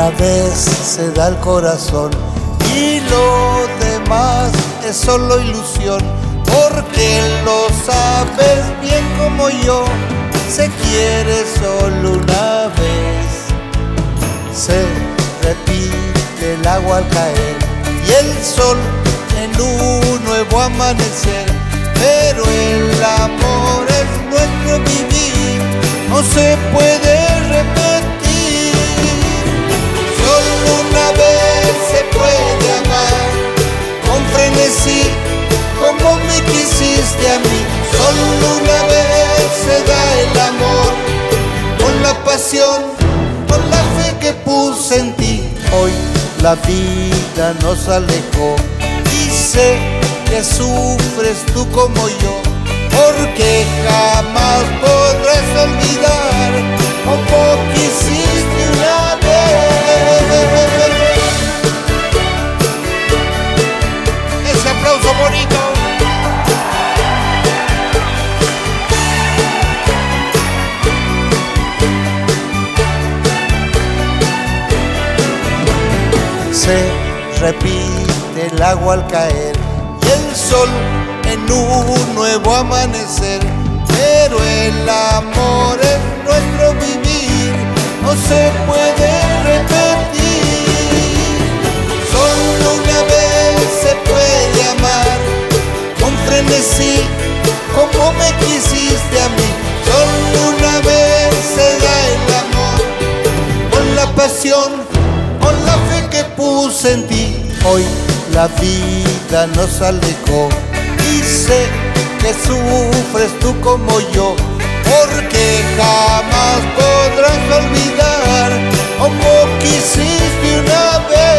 una vez se da el corazón y lo demás es solo ilusión, porque lo sabes bien como yo, se quiere solo una vez. Se repite el agua al caer y el sol en un nuevo amanecer, pero el amor es nuestro vivir, no se puede repetir. Solo una vez se puede amar con frenesí, como me quisiste a mí. Solo una vez se da el amor, con la pasión, con la fe que puse en ti. Hoy la vida nos alejó y sé que sufres tú como yo, porque jamás podrás olvidar como quisiste una vez. Ese aplauso bonito. Se repite el agua al caer y el sol en un nuevo amanecer, pero el amor es nuestro vivir, no se puede repetir. Solo una vez se puede amar con frenesí, como me quisiste a mí. Solo una vez se da el amor, con la pasión, con la fe que puse en ti. Hoy la vida nos alejó y sé que sufres tú como yo, porque jamás podrás olvidar como quisiste una vez.